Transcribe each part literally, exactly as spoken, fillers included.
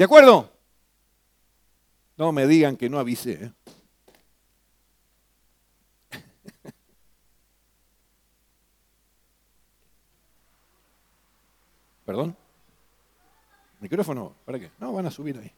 ¿De acuerdo? No me digan que no avisé, ¿eh? ¿Perdón? ¿Micrófono? ¿Para qué? No, van a subir ahí.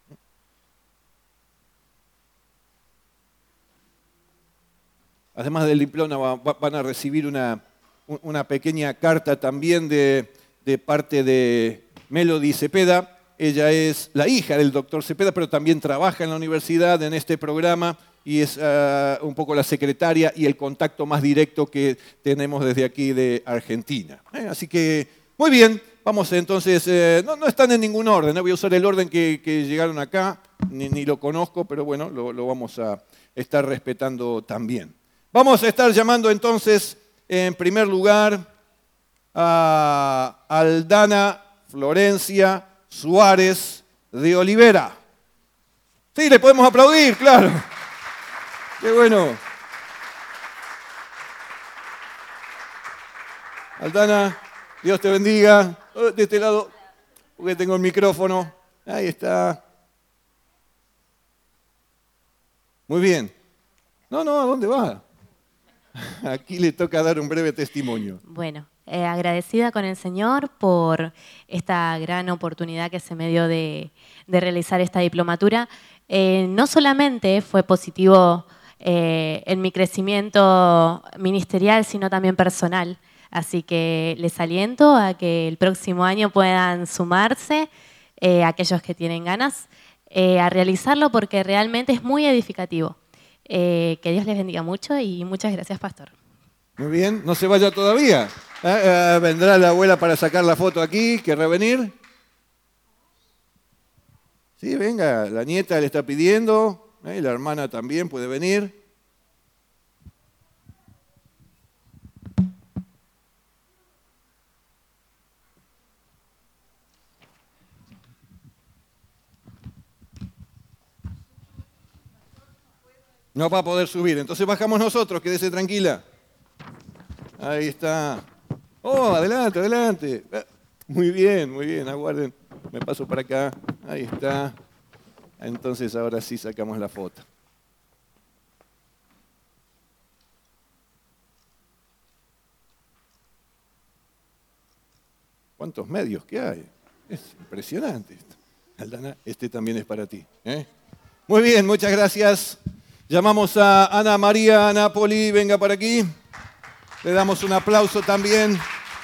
Además del diploma van a recibir una, una pequeña carta también de, de parte de Melody Cepeda. Ella es la hija del doctor Cepeda, pero también trabaja en la universidad en este programa y es uh, un poco la secretaria y el contacto más directo que tenemos desde aquí de Argentina. ¿Eh? Así que, muy bien, vamos entonces, eh, no, no están en ningún orden, no voy a usar el orden que, que llegaron acá, ni, ni lo conozco, pero bueno, lo, lo vamos a estar respetando también. Vamos a estar llamando entonces, en primer lugar, a Aldana Florencia Suárez de Olivera. Sí, le podemos aplaudir, claro. Qué bueno. Aldana, Dios te bendiga. De este lado, porque tengo el micrófono. Ahí está. Muy bien. No, no, ¿a dónde va? Aquí le toca dar un breve testimonio. Bueno, eh, agradecida con el Señor por esta gran oportunidad que se me dio de, de realizar esta diplomatura. Eh, no solamente fue positivo eh, en mi crecimiento ministerial, sino también personal. Así que les aliento a que el próximo año puedan sumarse, eh, aquellos que tienen ganas, eh, a realizarlo porque realmente es muy edificativo. Eh, que Dios les bendiga mucho y muchas gracias, pastor. Muy bien, no se vaya todavía. ¿Eh? Eh, vendrá la abuela para sacar la foto aquí, ¿querrá venir? Sí, venga, la nieta le está pidiendo, ¿eh? La hermana también puede venir. No va a poder subir, entonces bajamos nosotros, quédese tranquila. Ahí está. Oh, adelante, adelante. Muy bien, muy bien, aguarden. Me paso para acá. Ahí está. Entonces ahora sí sacamos la foto. ¿Cuántos medios que hay? Es impresionante esto. Aldana, este también es para ti, ¿eh? Muy bien, muchas gracias. Llamamos a Ana María Napoli, venga para aquí. Le damos un aplauso también.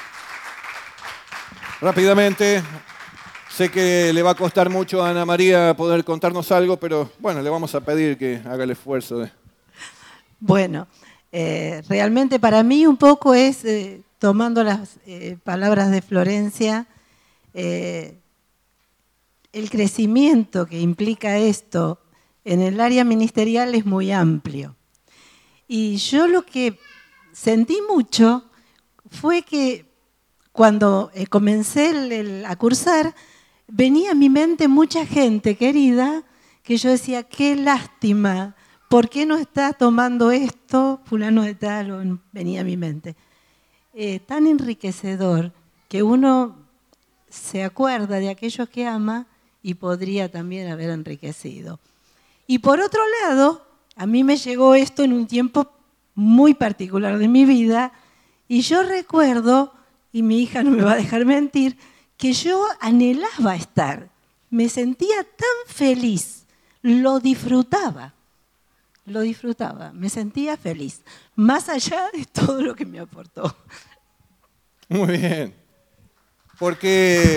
Rápidamente. Sé que le va a costar mucho a Ana María poder contarnos algo, pero bueno, le vamos a pedir que haga el esfuerzo de... Bueno, eh, realmente para mí un poco es, eh, tomando las eh, palabras de Florencia, eh, el crecimiento que implica esto en el área ministerial es muy amplio. Y yo lo que sentí mucho fue que cuando eh, comencé el, el, a cursar, venía a mi mente mucha gente querida que yo decía, qué lástima, ¿por qué no está tomando esto fulano de tal? O venía a mi mente. Eh, tan enriquecedor que uno se acuerda de aquellos que ama y podría también haber enriquecido. Y por otro lado, a mí me llegó esto en un tiempo muy particular de mi vida y yo recuerdo, y mi hija no me va a dejar mentir, que yo anhelaba estar, me sentía tan feliz, lo disfrutaba, lo disfrutaba, me sentía feliz, más allá de todo lo que me aportó. Muy bien, porque,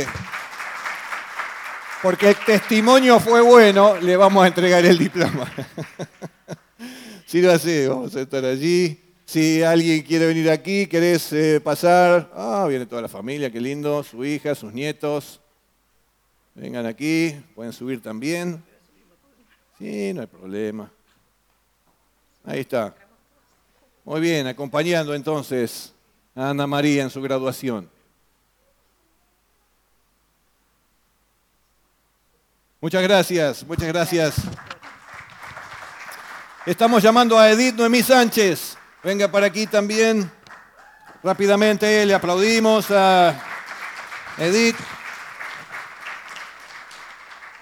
porque el testimonio fue bueno, le vamos a entregar el diploma. Si lo hace, vamos a estar allí. Si alguien quiere venir aquí, querés eh, pasar, ah, viene toda la familia, qué lindo, su hija, sus nietos. Vengan aquí, pueden subir también. Sí, no hay problema. Ahí está. Muy bien, acompañando entonces a Ana María en su graduación. Muchas gracias, muchas gracias. Estamos llamando a Edith Noemí Sánchez. Venga para aquí también. Rápidamente le aplaudimos a Edith.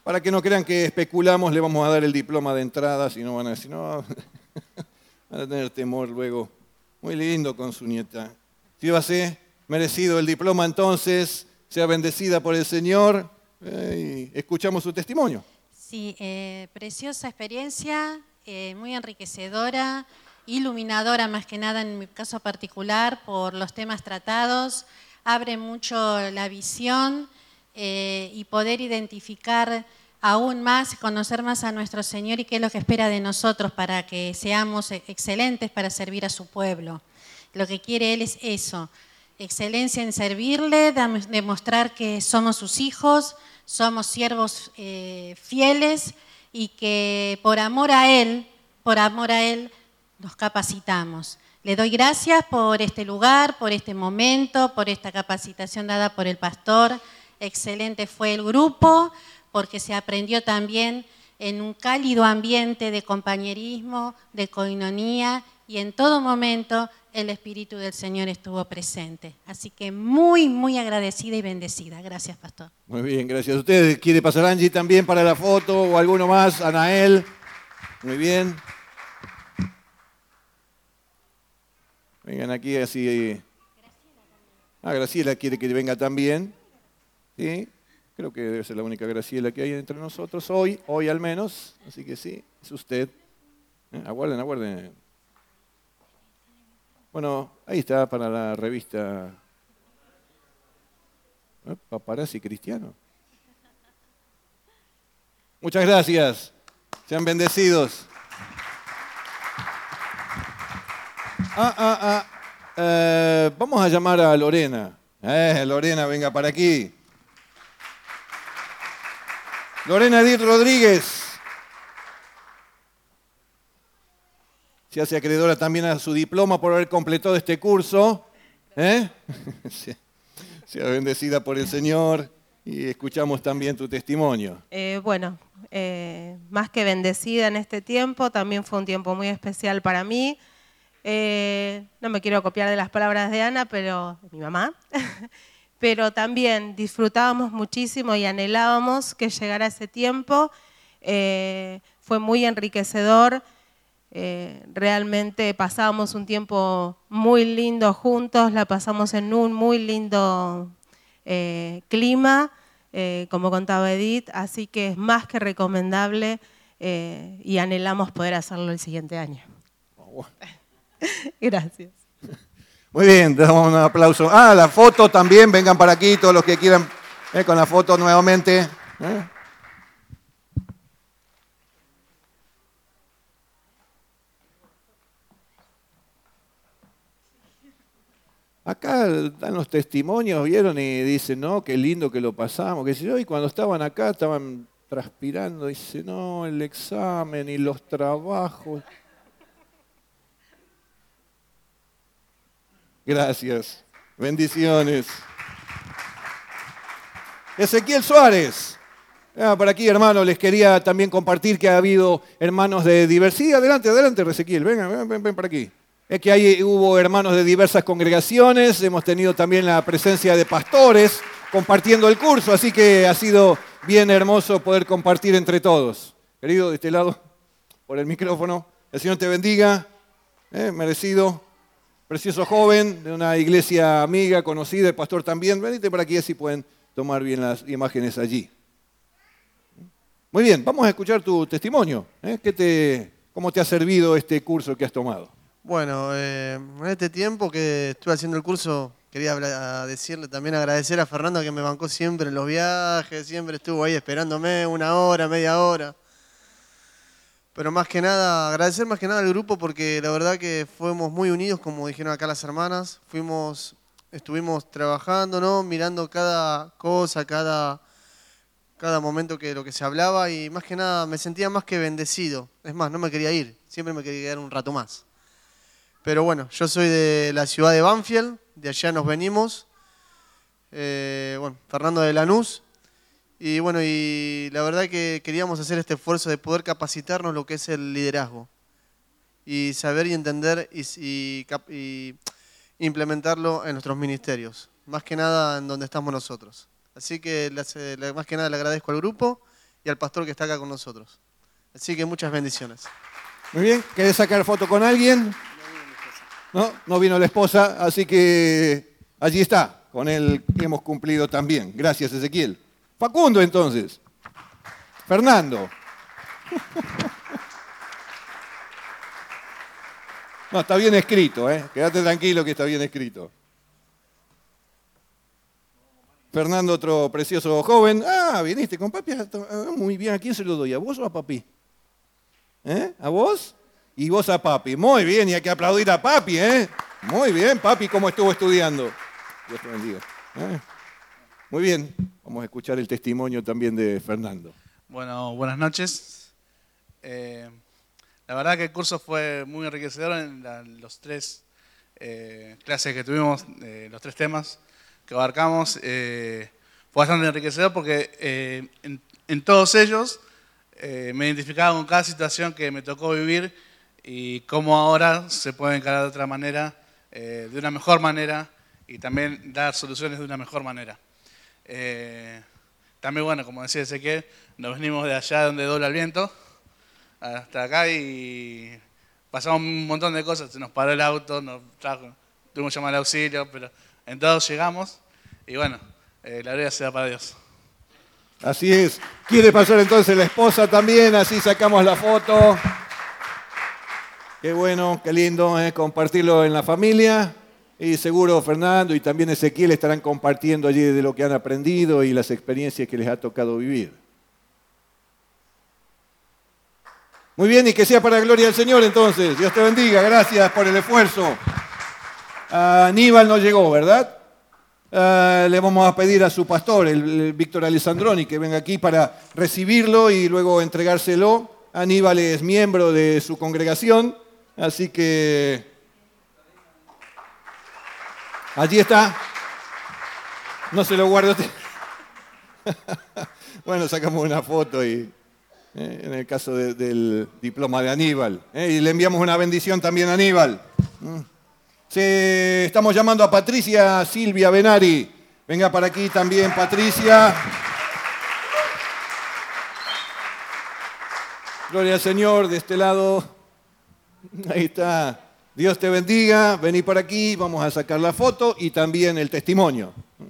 para que no crean que especulamos, le vamos a dar el diploma de entrada, si no van a decir, no, van a tener temor luego. Muy lindo con su nieta. Sírvase, merecido el diploma entonces, sea bendecida por el Señor eh, y escuchamos su testimonio. Sí, eh, preciosa experiencia, eh, muy enriquecedora, iluminadora más que nada en mi caso particular por los temas tratados, abre mucho la visión eh, y poder identificar aún más, conocer más a nuestro Señor y qué es lo que espera de nosotros para que seamos excelentes para servir a su pueblo. Lo que quiere Él es eso, excelencia en servirle, demostrar que somos sus hijos, somos siervos eh, fieles y que por amor a Él, por amor a Él, nos capacitamos. Le doy gracias por este lugar, por este momento, por esta capacitación dada por el pastor. Excelente fue el grupo, porque se aprendió también en un cálido ambiente de compañerismo, de coinonía, y en todo momento el Espíritu del Señor estuvo presente. Así que muy, muy agradecida y bendecida. Gracias, pastor. Muy bien, gracias a ustedes. ¿Quiere pasar Angie también para la foto o alguno más? Anael. Muy bien. Vengan aquí así. Ah, Graciela quiere que venga también. Sí, creo que debe ser la única Graciela que hay entre nosotros hoy, hoy al menos. Así que sí, es usted. Eh, aguarden, aguarden. Bueno, ahí está para la revista ¿eh? Paparazzi Cristiano. Muchas gracias. Sean bendecidos. Ah, ah, ah. Eh, vamos a llamar a Lorena. Eh, Lorena, venga para aquí. Lorena Edith Rodríguez. Se hace acreedora también a su diploma por haber completado este curso. ¿Eh? Sea bendecida por el Señor y escuchamos también tu testimonio. Eh, bueno, eh, más que bendecida en este tiempo, también fue un tiempo muy especial para mí. Eh, no me quiero copiar de las palabras de Ana, pero mi mamá, pero también disfrutábamos muchísimo y anhelábamos que llegara ese tiempo. Eh, fue muy enriquecedor. Eh, realmente pasábamos un tiempo muy lindo juntos, la pasamos en un muy lindo eh, clima, eh, como contaba Edith, así que es más que recomendable eh, y anhelamos poder hacerlo el siguiente año. Oh. Gracias. Muy bien, damos un aplauso. Ah, la foto también, vengan para aquí todos los que quieran eh, con la foto nuevamente. ¿Eh? Acá dan los testimonios, vieron, y dicen, no, qué lindo que lo pasamos, qué sé yo, y cuando estaban acá estaban transpirando, dice, no, el examen y los trabajos. Gracias, bendiciones. Ezequiel Suárez. Ah, por aquí, hermano, les quería también compartir que ha habido hermanos de diversidad. Adelante, adelante, Ezequiel, venga, ven, ven, ven para aquí. Es que ahí hubo hermanos de diversas congregaciones, hemos tenido también la presencia de pastores compartiendo el curso, así que ha sido bien hermoso poder compartir entre todos. Querido, de este lado, por el micrófono, el Señor te bendiga, eh, merecido, precioso joven de una iglesia amiga, conocida, el pastor también. Venite por aquí así pueden tomar bien las imágenes allí. Muy bien, vamos a escuchar tu testimonio. ¿eh? ¿Qué te, ¿Cómo te ha servido este curso que has tomado? Bueno, eh, en este tiempo que estuve haciendo el curso, quería hablar, decirle también, agradecer a Fernando que me bancó siempre en los viajes, siempre estuvo ahí esperándome una hora, media hora. Pero más que nada, agradecer más que nada al grupo porque la verdad que fuimos muy unidos, como dijeron acá las hermanas. Fuimos, estuvimos trabajando, ¿no? Mirando cada cosa, cada, cada momento que lo que se hablaba y más que nada me sentía más que bendecido. Es más, no me quería ir, siempre me quería quedar un rato más. Pero bueno, yo soy de la ciudad de Banfield, de allá nos venimos, eh, bueno, Fernando de Lanús, y bueno, y la verdad que queríamos hacer este esfuerzo de poder capacitarnos lo que es el liderazgo, y saber y entender y, y, y implementarlo en nuestros ministerios, más que nada en donde estamos nosotros. Así que más que nada le agradezco al grupo y al pastor que está acá con nosotros. Así que muchas bendiciones. Muy bien, ¿querés sacar foto con alguien? No, no vino la esposa, así que allí está, con él hemos cumplido también. Gracias, Ezequiel. Facundo, entonces. Fernando. No, está bien escrito, ¿eh? Quédate tranquilo que está bien escrito. Fernando, otro precioso joven. Ah, viniste con papi. Muy bien, ¿a quién se lo doy? ¿A vos o a papi? ¿Eh? ¿A vos? Y vos a papi. Muy bien, y hay que aplaudir a papi, ¿eh? Muy bien, papi, ¿cómo estuvo estudiando? Dios te bendiga. ¿Eh? Muy bien, vamos a escuchar el testimonio también de Fernando. Bueno, buenas noches. Eh, la verdad que el curso fue muy enriquecedor en la, los tres eh, clases que tuvimos, eh, los tres temas que abarcamos. Eh, fue bastante enriquecedor porque eh, en, en todos ellos eh, me identificaba con cada situación que me tocó vivir y cómo ahora se puede encarar de otra manera, eh, de una mejor manera y también dar soluciones de una mejor manera. Eh, también, bueno, como decía Ezequiel, nos venimos de allá donde dobla el viento hasta acá y pasamos un montón de cosas. Se nos paró el auto, nos trajo, tuvimos que llamar al auxilio, pero en todos llegamos y bueno, eh, la gloria sea para Dios. Así es. ¿Quiere pasar entonces la esposa también? Así sacamos la foto. Qué bueno, qué lindo ¿eh? compartirlo en la familia. Y seguro Fernando y también Ezequiel estarán compartiendo allí de lo que han aprendido y las experiencias que les ha tocado vivir. Muy bien, y que sea para la gloria del Señor entonces. Dios te bendiga, gracias por el esfuerzo. Uh, Aníbal no llegó, ¿verdad? Uh, le vamos a pedir a su pastor, el, el Víctor Alessandroni, que venga aquí para recibirlo y luego entregárselo. Aníbal es miembro de su congregación, así que allí está. No se lo guardo. Bueno, sacamos una foto y eh, en el caso de, del diploma de Aníbal. Eh, y le enviamos una bendición también a Aníbal. Mm. Se, estamos llamando a Patricia Silvia Benari. Venga para aquí también, Patricia. Gloria al Señor, de este lado. Ahí está. Dios te bendiga. Vení por aquí, vamos a sacar la foto y también el testimonio.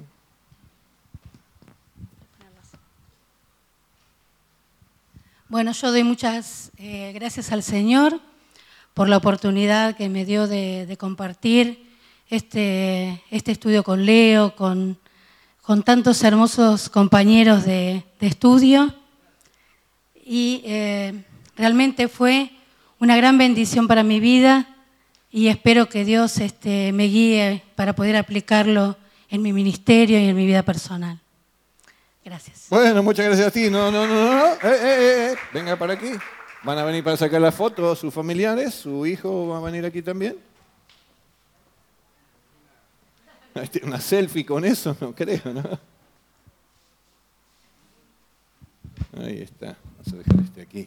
Bueno, yo doy muchas eh, gracias al Señor por la oportunidad que me dio de, de compartir este, este estudio con Leo, con, con tantos hermosos compañeros de, de estudio. Y eh, realmente fue una gran bendición para mi vida y espero que Dios este, me guíe para poder aplicarlo en mi ministerio y en mi vida personal. Gracias. Bueno, muchas gracias a ti. No, no, no, no. Eh, eh, eh. Venga para aquí. ¿Van a venir para sacar la foto sus familiares? ¿Su hijo va a venir aquí también? ¿Una selfie con eso? No creo, ¿no? Ahí está. Vamos a dejar este aquí.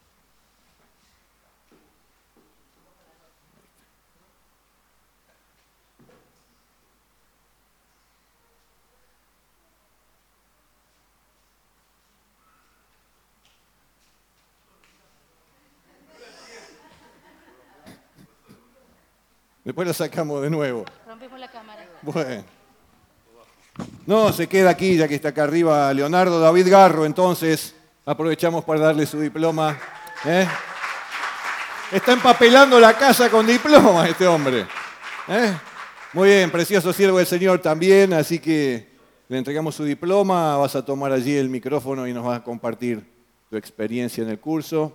Después la sacamos de nuevo. Rompemos la cámara. Bueno. No, se queda aquí, ya que está acá arriba Leonardo David Garro, entonces aprovechamos para darle su diploma. ¿Eh? Está empapelando la casa con diploma este hombre. ¿Eh? Muy bien, precioso siervo del Señor también, así que le entregamos su diploma, vas a tomar allí el micrófono y nos vas a compartir tu experiencia en el curso.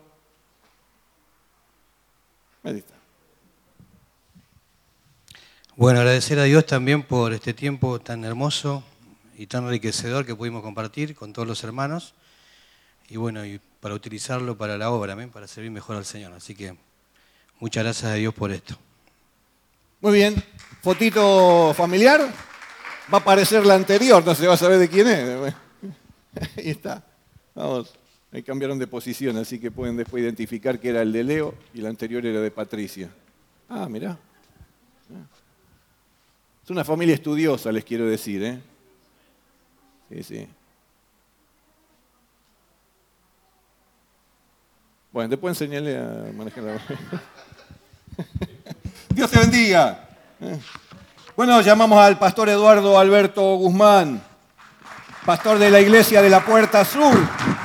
Ahí está. Bueno, agradecer a Dios también por este tiempo tan hermoso y tan enriquecedor que pudimos compartir con todos los hermanos y bueno, y para utilizarlo para la obra, ¿eh? Para servir mejor al Señor. Así que muchas gracias a Dios por esto. Muy bien, fotito familiar, va a aparecer la anterior, no se va a saber de quién es. Ahí está, vamos, ahí cambiaron de posición, así que pueden después identificar que era el de Leo y la anterior era de Patricia. Ah, mirá. Es una familia estudiosa, les quiero decir, ¿eh? Sí, sí. Bueno, después enseñarle a manejar la... Dios te bendiga. Bueno, llamamos al pastor Eduardo Alberto Guzmán, pastor de la iglesia de la Puerta Sur,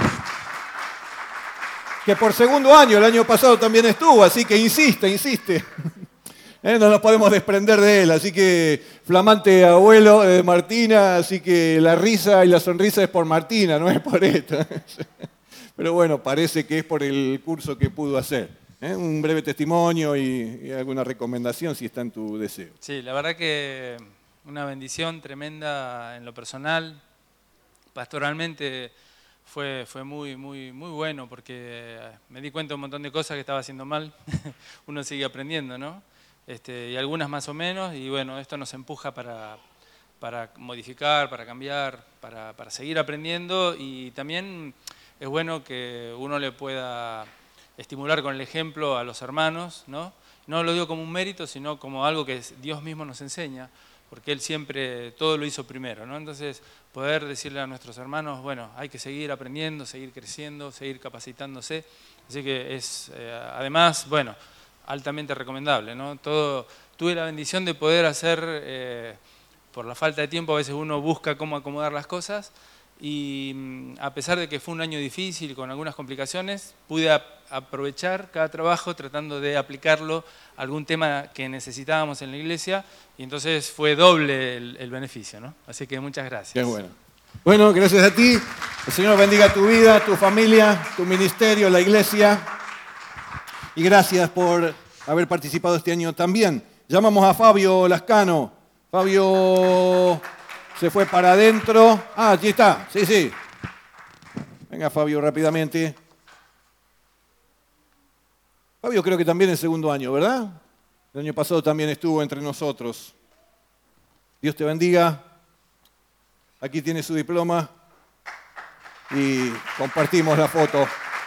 que por segundo año, el año pasado también estuvo, así que insiste, insiste. ¿Eh? No nos podemos desprender de él, así que flamante abuelo de Martina, así que la risa y la sonrisa es por Martina, no es por esta. Pero bueno, parece que es por el curso que pudo hacer. ¿Eh? Un breve testimonio y, y alguna recomendación si está en tu deseo. Sí, la verdad que una bendición tremenda en lo personal. Pastoralmente fue, fue muy, muy, muy bueno porque me di cuenta de un montón de cosas que estaba haciendo mal. Uno sigue aprendiendo, ¿no? Este, y algunas más o menos, y bueno, esto nos empuja para, para modificar, para cambiar, para, para seguir aprendiendo, y también es bueno que uno le pueda estimular con el ejemplo a los hermanos, ¿no? No lo digo como un mérito, sino como algo que Dios mismo nos enseña, porque Él siempre todo lo hizo primero, ¿no? Entonces, poder decirle a nuestros hermanos, bueno, hay que seguir aprendiendo, seguir creciendo, seguir capacitándose, así que es, eh, además, bueno, altamente recomendable, ¿no? Todo, tuve la bendición de poder hacer, eh, por la falta de tiempo, a veces uno busca cómo acomodar las cosas, y a pesar de que fue un año difícil, con algunas complicaciones, pude ap aprovechar cada trabajo tratando de aplicarlo a algún tema que necesitábamos en la iglesia, y entonces fue doble el, el beneficio, ¿no? Así que muchas gracias. Qué bueno. Bueno, gracias a ti. El Señor bendiga tu vida, tu familia, tu ministerio, la iglesia. Y gracias por haber participado este año también. Llamamos a Fabio Lascano. Fabio se fue para adentro. Ah, aquí está. Sí, sí. Venga, Fabio, rápidamente. Fabio creo que también es segundo año, ¿verdad? El año pasado también estuvo entre nosotros. Dios te bendiga. Aquí tiene su diploma. Y compartimos la foto.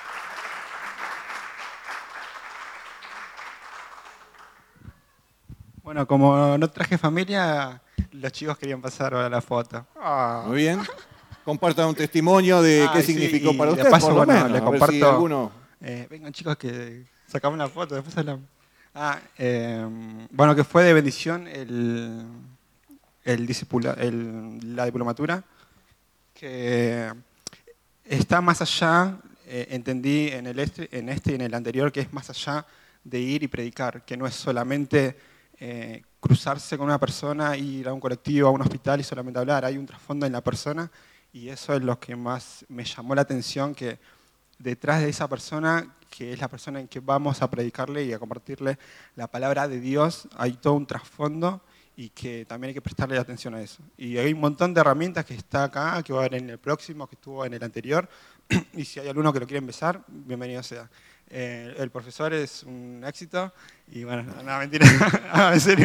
Bueno, como no traje familia, los chicos querían pasar ahora la foto. Oh. Muy bien. Compartan un testimonio de ah, qué sí, significó para ustedes, paso, por lo bueno, menos. le comparto. Si alguno... eh, vengan chicos que sacamos una foto, después hablamos. Ah, eh, bueno, que fue de bendición el, el discipula, el, la diplomatura, que está más allá, eh, entendí en, el este, en este y en el anterior, que es más allá de ir y predicar, que no es solamente eh, cruzarse con una persona, ir a un colectivo, a un hospital y solamente hablar. Hay un trasfondo en la persona, y eso es lo que más me llamó la atención, que detrás de esa persona, que es la persona en que vamos a predicarle y a compartirle la palabra de Dios, hay todo un trasfondo y que también hay que prestarle atención a eso. Y hay un montón de herramientas que está acá, que va a haber en el próximo, que estuvo en el anterior, y si hay alguno que lo quiere empezar, bienvenido sea. Eh, el profesor es un éxito, y bueno, no, mentira, en serio.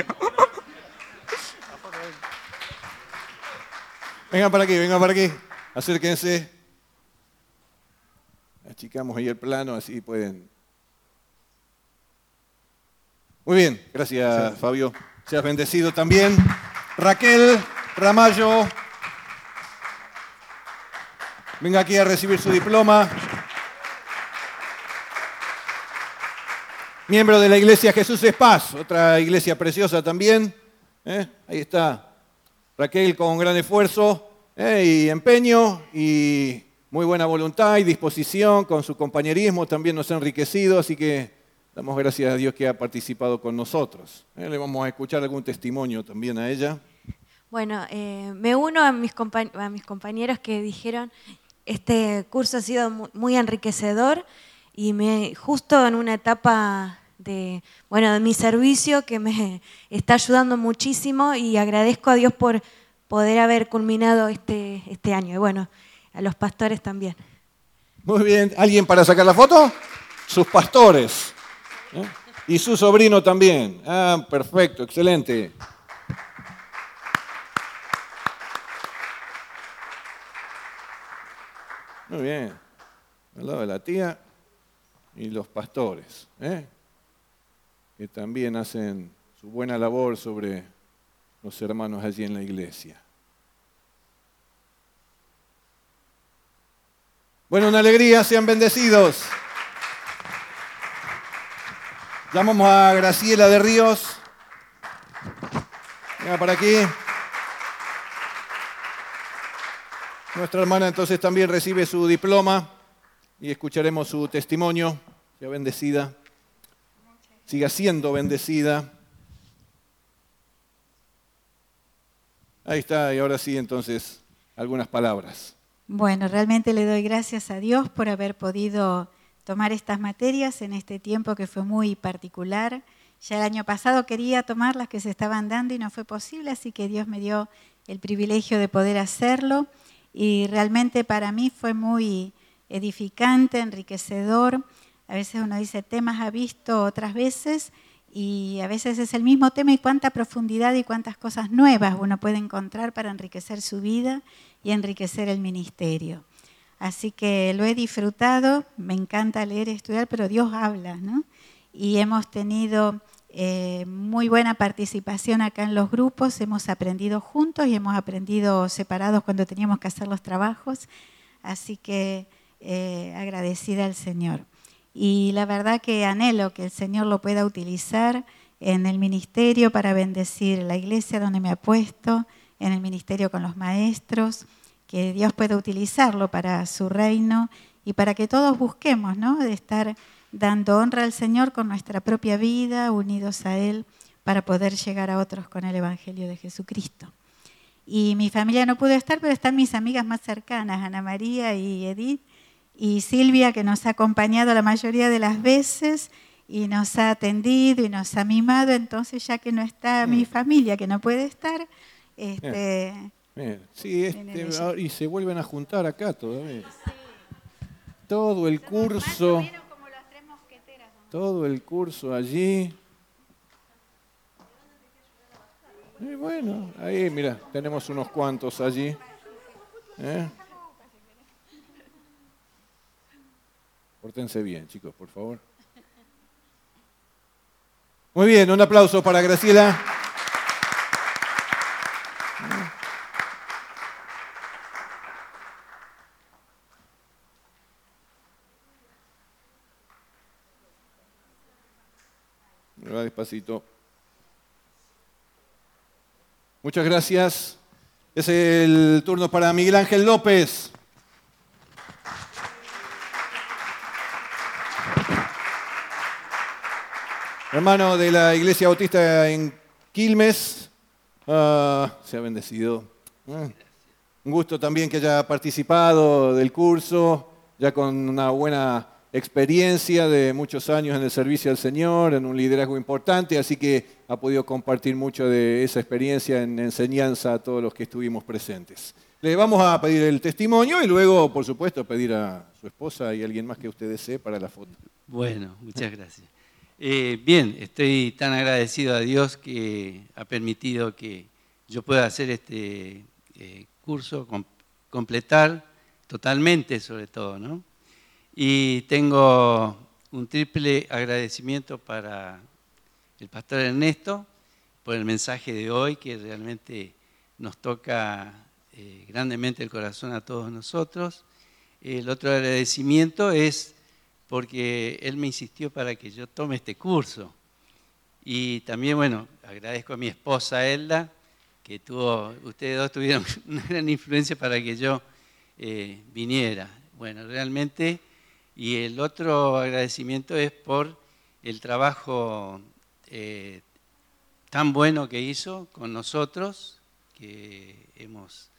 Vengan para aquí, vengan para aquí. Acérquense. Achicamos ahí el plano, así pueden. Muy bien, gracias sí. Fabio. Seas bendecido también. Raquel Ramallo. Venga aquí a recibir su diploma. Miembro de la iglesia Jesús es Paz, otra iglesia preciosa también. ¿Eh? Ahí está. Raquel con gran esfuerzo ¿eh? y empeño y muy buena voluntad y disposición, con su compañerismo también nos ha enriquecido, así que damos gracias a Dios que ha participado con nosotros. ¿Eh? Le vamos a escuchar algún testimonio también a ella. Bueno, eh, me uno a mis, a mis compañeros que dijeron, este curso ha sido muy enriquecedor y me, justo en una etapa de, bueno, de mi servicio que me está ayudando muchísimo, y agradezco a Dios por poder haber culminado este, este año. Y bueno, a los pastores también. Muy bien. ¿Alguien para sacar la foto? Sus pastores. ¿Eh? Y su sobrino también. Ah, perfecto, excelente. Muy bien. Al lado de la tía y los pastores, ¿eh? que también hacen su buena labor sobre los hermanos allí en la iglesia. Bueno, una alegría, sean bendecidos. Llamamos a Graciela de Ríos. Venga para aquí. Nuestra hermana entonces también recibe su diploma y escucharemos su testimonio. Sea bendecida. Siga siendo bendecida. Ahí está, y ahora sí entonces algunas palabras. Bueno, realmente le doy gracias a Dios por haber podido tomar estas materias en este tiempo que fue muy particular. Ya el año pasado quería tomar las que se estaban dando y no fue posible, así que Dios me dio el privilegio de poder hacerlo. Y realmente para mí fue muy edificante, enriquecedor. A veces uno dice, temas ha visto otras veces, y a veces es el mismo tema y cuánta profundidad y cuántas cosas nuevas uno puede encontrar para enriquecer su vida y enriquecer el ministerio. Así que lo he disfrutado, me encanta leer y estudiar, pero Dios habla, ¿no? Y hemos tenido eh, muy buena participación acá en los grupos, hemos aprendido juntos y hemos aprendido separados cuando teníamos que hacer los trabajos, así que eh, agradecida al Señor. Y la verdad que anhelo que el Señor lo pueda utilizar en el ministerio para bendecir la iglesia donde me ha puesto, en el ministerio con los maestros, que Dios pueda utilizarlo para su reino y para que todos busquemos, ¿no?, de estar dando honra al Señor con nuestra propia vida, unidos a Él, para poder llegar a otros con el Evangelio de Jesucristo. Y mi familia no pudo estar, pero están mis amigas más cercanas, Ana María y Edith, y Silvia, que nos ha acompañado la mayoría de las veces y nos ha atendido y nos ha mimado. Entonces, ya que no está mi familia, que no puede estar, este, Bien. Sí, este, y se vuelven a juntar acá todavía. Todo el curso, todo el curso allí. Y bueno, ahí mira, tenemos unos cuantos allí. ¿Eh? Pórtense bien, chicos, por favor. Muy bien, un aplauso para Graciela. Va despacito. Muchas gracias. Es el turno para Miguel Ángel López. Hermano de la Iglesia Bautista en Quilmes, uh, se ha bendecido. Uh, un gusto también que haya participado del curso, ya con una buena experiencia de muchos años en el servicio al Señor, en un liderazgo importante, así que ha podido compartir mucho de esa experiencia en enseñanza a todos los que estuvimos presentes. Le vamos a pedir el testimonio y luego, por supuesto, pedir a su esposa y a alguien más que usted desee para la foto. Bueno, muchas gracias. Eh, bien, estoy tan agradecido a Dios que ha permitido que yo pueda hacer este eh, curso, com completar totalmente sobre todo, ¿no? Y tengo un triple agradecimiento para el pastor Ernesto por el mensaje de hoy que realmente nos toca eh, grandemente el corazón a todos nosotros. El otro agradecimiento es porque él me insistió para que yo tome este curso. Y también, bueno, agradezco a mi esposa Elda, que tuvo, ustedes dos tuvieron una gran influencia para que yo eh, viniera. Bueno, realmente, y el otro agradecimiento es por el trabajo eh, tan bueno que hizo con nosotros, que hemos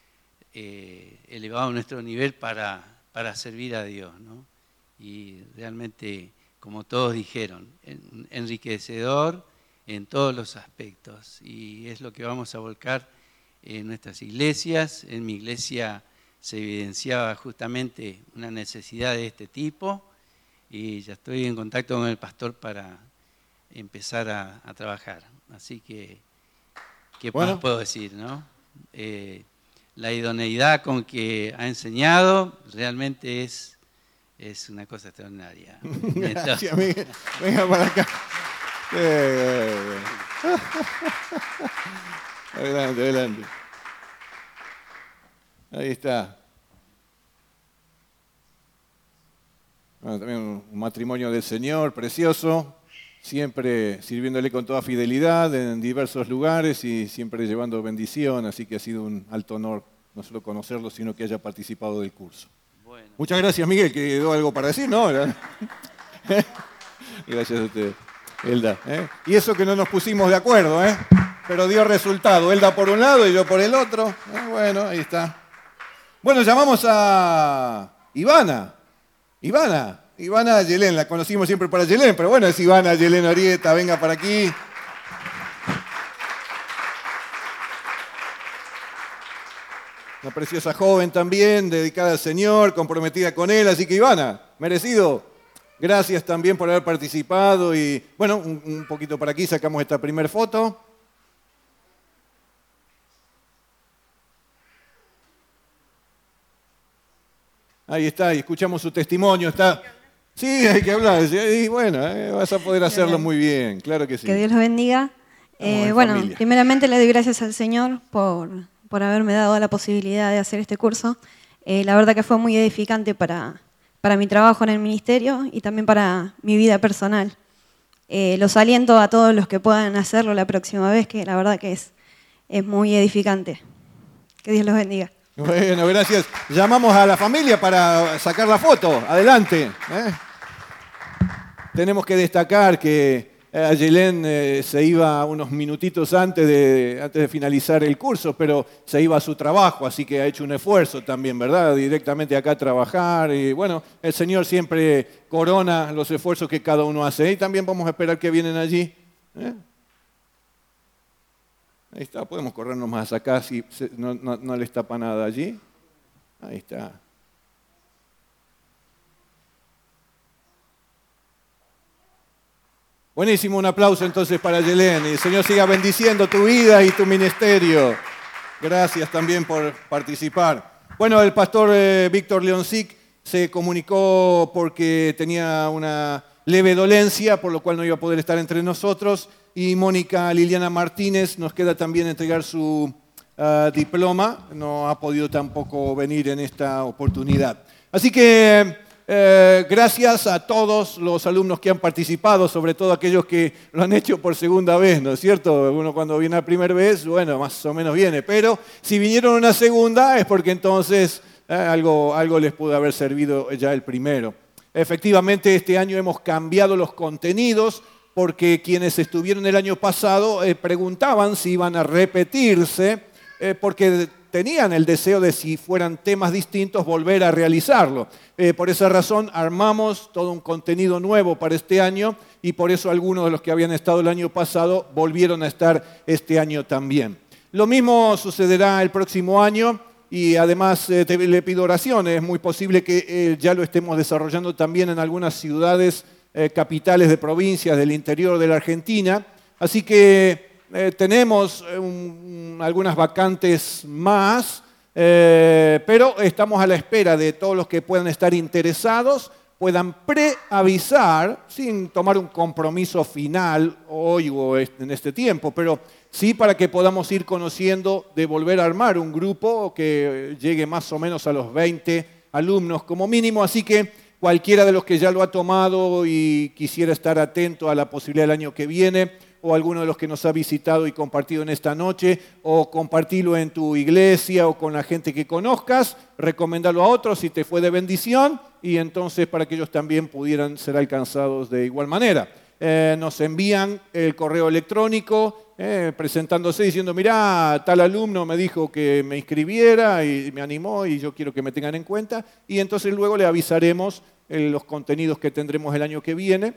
eh, elevado nuestro nivel para, para servir a Dios, ¿no? Y realmente, como todos dijeron, enriquecedor en todos los aspectos. Y es lo que vamos a volcar en nuestras iglesias. En mi iglesia se evidenciaba justamente una necesidad de este tipo y ya estoy en contacto con el pastor para empezar a, a trabajar. Así que, ¿qué bueno. puedo decir, no? Eh, la idoneidad con que ha enseñado realmente es... Es una cosa extraordinaria. Gracias, Miguel. Venga para acá. Eh, adelante, adelante. Ahí está. Bueno, también un matrimonio del Señor, precioso. siempre sirviéndole con toda fidelidad en diversos lugares y siempre llevando bendición, así que ha sido un alto honor no solo conocerlo, sino que haya participado del curso. Bueno. Muchas gracias, Miguel, que quedó algo para decir, ¿no? Gracias a usted, Elda. ¿eh? Y eso que no nos pusimos de acuerdo, ¿eh? Pero dio resultado. Elda por un lado y yo por el otro. ¿eh? Bueno, ahí está. Bueno, llamamos a Ivana. Ivana. Ivana Yelén, la conocimos siempre para Yelén, pero bueno, es Ivana Yelén Orieta, venga para aquí. Una preciosa joven también, dedicada al Señor, comprometida con Él, así que Ivana, merecido. Gracias también por haber participado y bueno, un, un poquito para aquí sacamos esta primera foto. Ahí está, y escuchamos su testimonio, está... Sí, hay que hablar. Y bueno, eh, vas a poder hacerlo muy bien, claro que sí. Que Dios los bendiga. Eh, bueno, familia. Primeramente le doy gracias al Señor por, por haberme dado la posibilidad de hacer este curso. Eh, la verdad que fue muy edificante para, para mi trabajo en el ministerio y también para mi vida personal. Eh, los aliento a todos los que puedan hacerlo la próxima vez, que la verdad que es, es muy edificante. Que Dios los bendiga. Bueno, gracias. Llamamos a la familia para sacar la foto. Adelante. ¿eh? Tenemos que destacar que Ayelén eh, se iba unos minutitos antes de, antes de finalizar el curso, pero se iba a su trabajo, así que ha hecho un esfuerzo también, ¿verdad? Directamente acá a trabajar. Y bueno, el Señor siempre corona los esfuerzos que cada uno hace. Y también vamos a esperar que vienen allí. ¿eh? Ahí está, podemos corrernos más acá si no, no, no les tapa nada allí. Ahí está. Buenísimo, un aplauso entonces para Yelén. Y el Señor siga bendiciendo tu vida y tu ministerio. Gracias también por participar. Bueno, el pastor eh, Víctor Leoncic se comunicó porque tenía una leve dolencia, por lo cual no iba a poder estar entre nosotros. Y Mónica Liliana Martínez nos queda también entregar su uh, diploma. No ha podido tampoco venir en esta oportunidad. Así que eh, gracias a todos los alumnos que han participado, sobre todo aquellos que lo han hecho por segunda vez, ¿no es cierto? Uno cuando viene la primera vez, bueno, más o menos viene. Pero si vinieron una segunda es porque entonces eh, algo, algo les pudo haber servido ya el primero. Efectivamente, este año hemos cambiado los contenidos, porque quienes estuvieron el año pasado eh, preguntaban si iban a repetirse, eh, porque tenían el deseo de, si fueran temas distintos, volver a realizarlo. Eh, por esa razón armamos todo un contenido nuevo para este año y por eso algunos de los que habían estado el año pasado volvieron a estar este año también. Lo mismo sucederá el próximo año y además eh, te, le pido oraciones. Es muy posible que eh, ya lo estemos desarrollando también en algunas ciudades Eh, capitales de provincias del interior de la Argentina. Así que eh, tenemos eh, un, algunas vacantes más, eh, pero estamos a la espera de todos los que puedan estar interesados, puedan preavisar, sin tomar un compromiso final hoy o en este tiempo, pero sí para que podamos ir conociendo de volver a armar un grupo que llegue más o menos a los veinte alumnos como mínimo. Así que cualquiera de los que ya lo ha tomado y quisiera estar atento a la posibilidad del año que viene, o alguno de los que nos ha visitado y compartido en esta noche, o compartirlo en tu iglesia o con la gente que conozcas, recomendalo a otros si te fue de bendición, y entonces para que ellos también pudieran ser alcanzados de igual manera. Eh, nos envían el correo electrónico eh, presentándose diciendo, mirá, tal alumno me dijo que me inscribiera y me animó y yo quiero que me tengan en cuenta, y entonces luego le avisaremos eh, los contenidos que tendremos el año que viene,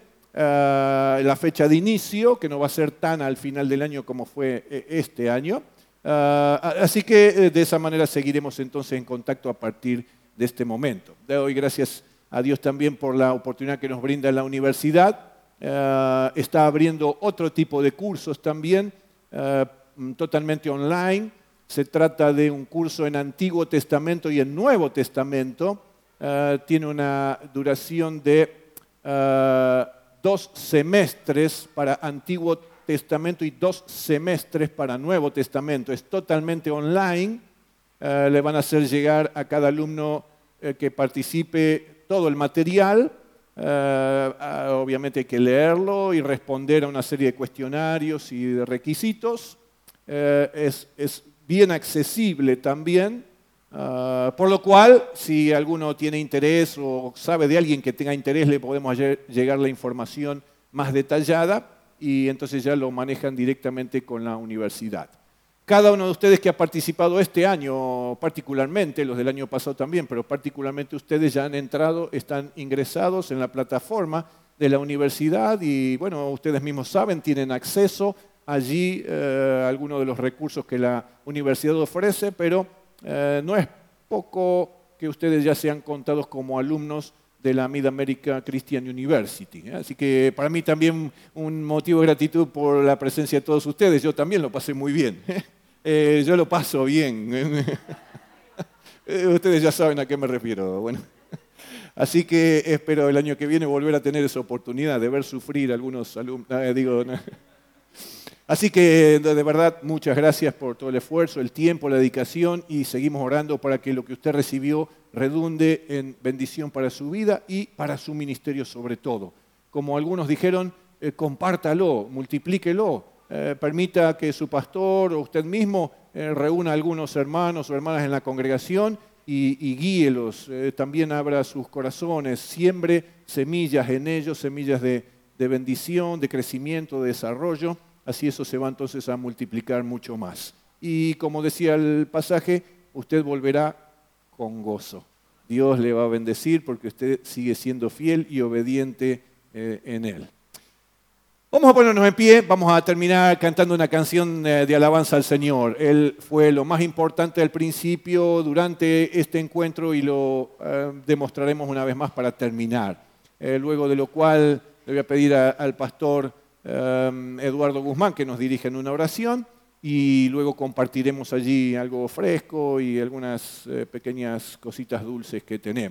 eh, la fecha de inicio, que no va a ser tan al final del año como fue eh, este año. Eh, así que eh, de esa manera seguiremos entonces en contacto a partir de este momento. Le doy gracias a Dios también por la oportunidad que nos brinda la universidad. Uh, está abriendo otro tipo de cursos también, uh, totalmente online. Se trata de un curso en Antiguo Testamento y en Nuevo Testamento. Uh, tiene una duración de uh, dos semestres para Antiguo Testamento y dos semestres para Nuevo Testamento. Es totalmente online. Uh, le van a hacer llegar a cada alumno uh, que participe todo el material. Eh, obviamente hay que leerlo y responder a una serie de cuestionarios y de requisitos. Eh, es, es bien accesible también, uh, por lo cual, si alguno tiene interés o sabe de alguien que tenga interés, le podemos llegar la información más detallada y entonces ya lo manejan directamente con la universidad. Cada uno de ustedes que ha participado este año, particularmente, los del año pasado también, pero particularmente ustedes ya han entrado, están ingresados en la plataforma de la universidad y, bueno, ustedes mismos saben, tienen acceso allí eh, a algunos de los recursos que la universidad ofrece, pero eh, no es poco que ustedes ya sean contados como alumnos de la Mid-America Christian University. ¿eh? Así que para mí también un motivo de gratitud por la presencia de todos ustedes. Yo también lo pasé muy bien. ¿eh? Eh, yo lo paso bien. Ustedes ya saben a qué me refiero. Bueno, así que espero el año que viene volver a tener esa oportunidad de ver sufrir a algunos alumnos. Eh, digo, no. Así que de verdad muchas gracias por todo el esfuerzo, el tiempo, la dedicación y seguimos orando para que lo que usted recibió redunde en bendición para su vida y para su ministerio sobre todo. Como algunos dijeron, eh, compártalo, multiplíquelo. Eh, permita que su pastor o usted mismo eh, reúna a algunos hermanos o hermanas en la congregación y, y guíelos. Eh, también abra sus corazones, siembre semillas en ellos, semillas de, de bendición, de crecimiento, de desarrollo. Así eso se va entonces a multiplicar mucho más. Y como decía el pasaje, usted volverá con gozo. Dios le va a bendecir porque usted sigue siendo fiel y obediente eh, en Él. Vamos a ponernos en pie, vamos a terminar cantando una canción de alabanza al Señor. Él fue lo más importante al principio, durante este encuentro y lo eh, demostraremos una vez más para terminar. Eh, luego de lo cual le voy a pedir a, al pastor eh, Eduardo Guzmán que nos dirija en una oración y luego compartiremos allí algo fresco y algunas eh, pequeñas cositas dulces que tenemos.